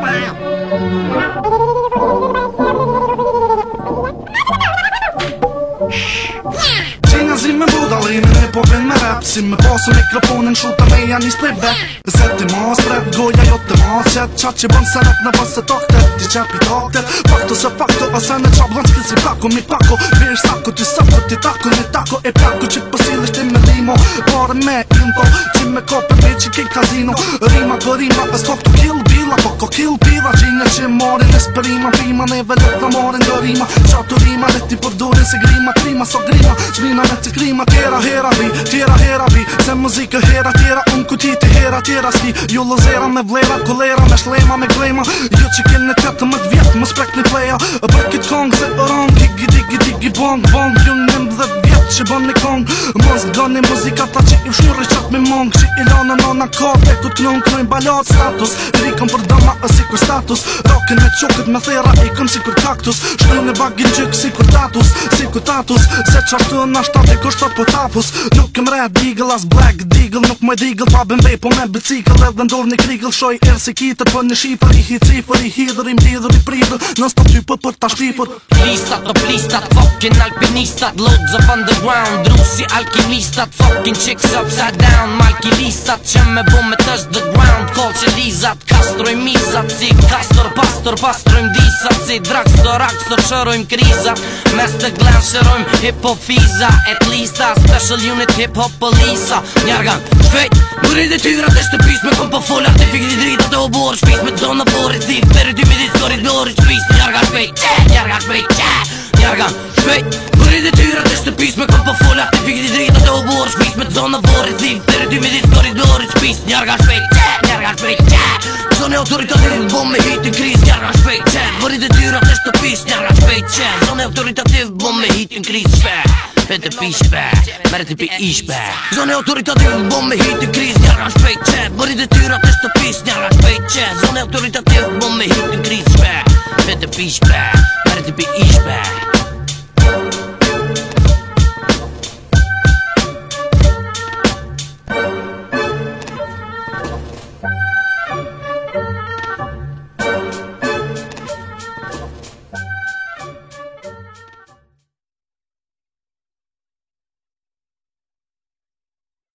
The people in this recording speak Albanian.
Qenja zi me budalimin e popin me rap. Si me pasu mikrofonin shuta me janë i spirbe. Zeti mas rap, goja jote mas qet. Qa që bën sanet në bëse takter, ti qepi takter. Fakto se fakto, ase në qa blan s'kil si pako. Mi pako, bish sako, ti sako, ti tako. Ni tako e pako, që t'pësillisht ti me limo. Pare me info, që me kope me që ki kazino. Rima për rima, es kok tu kill bila. Po ko kill pira, gjinja që marin esperima. Prima neve let në marin do rima. Qa tu rima, let ti përdurin si grima. Krima so grima, qmina me të krima. Tjera hera vi, se muzike hera tjera. Unë kuti ti hera tjera ski. Ju lozera me vlera, kolera me shlema me glema. Ju që kene 18 vjet, më sprek një pleja. Për kit kong se rong, digi bong bong. Ju në 10 vjet që bën një kong. Mos gani muzika ta që i fshurri qat me mong. Që i lana nona kate, ku t'knon knojn balat status. Rikëm për dama e si kur status. Rokin me qukët me thera, ikëm si kur kaktus. Shkru në bagin gjyk si kur tatus. Si kur tatus, se qartu në shtate kushtot po tapus. Nuk kem red deagle as black deagle. Nuk moj deagle pa bëmbej po me bicikl. Edhe ndor një krigl shoj erë si kitër. Për një shifër i hicifër i hidër i mdidër i pridër. Në stop ty për ta shtifër. Plistat o plistat, fucking alpinistat. Loads of underground, drusi alkimistat. Fucking chicks upside down, malkilistat. Që me bo me touch the ground. Kol që lizat, kastroj mizat. Si kastor, pastor, pastrojm disat. Si dragstor, akstor, shërojm krizat. Mes të glen shërojm hipofiza. At least a special unit hip-hop polisa. Njargan, shpejt, murit e tyrat e shtëpis. Me kom po folat e fikit i dritat e oborë. Shpis me zona forit, thif, peri ty midis koridorit. Shpis, njargan shpejt, njargan shpejt, njargan shpejt. Murit e tyrat e shtëpis. Me kom po folat e fikit i dritat e oborë. Shpis me zona forit, thif, peri ty midis koridorit. Shpis, njargan shpejt, njargan shpejt. Zone autoritativ, bom me hitin kriz. Njargan shpejt, murit e tyrat e shtëpis. Njargan shpejt, zone autoritativ, bom me hitin kriz. Vete pishbe, mere ti pi ishbe. Zone autoritativ, bom me hitin kriz. Njargan shpejt, murit e tyrat e shtëpis. Njargan shpejt, zone autoritativ, bom me hitin kriz. Vete pishbe, mere ti pi ishbe.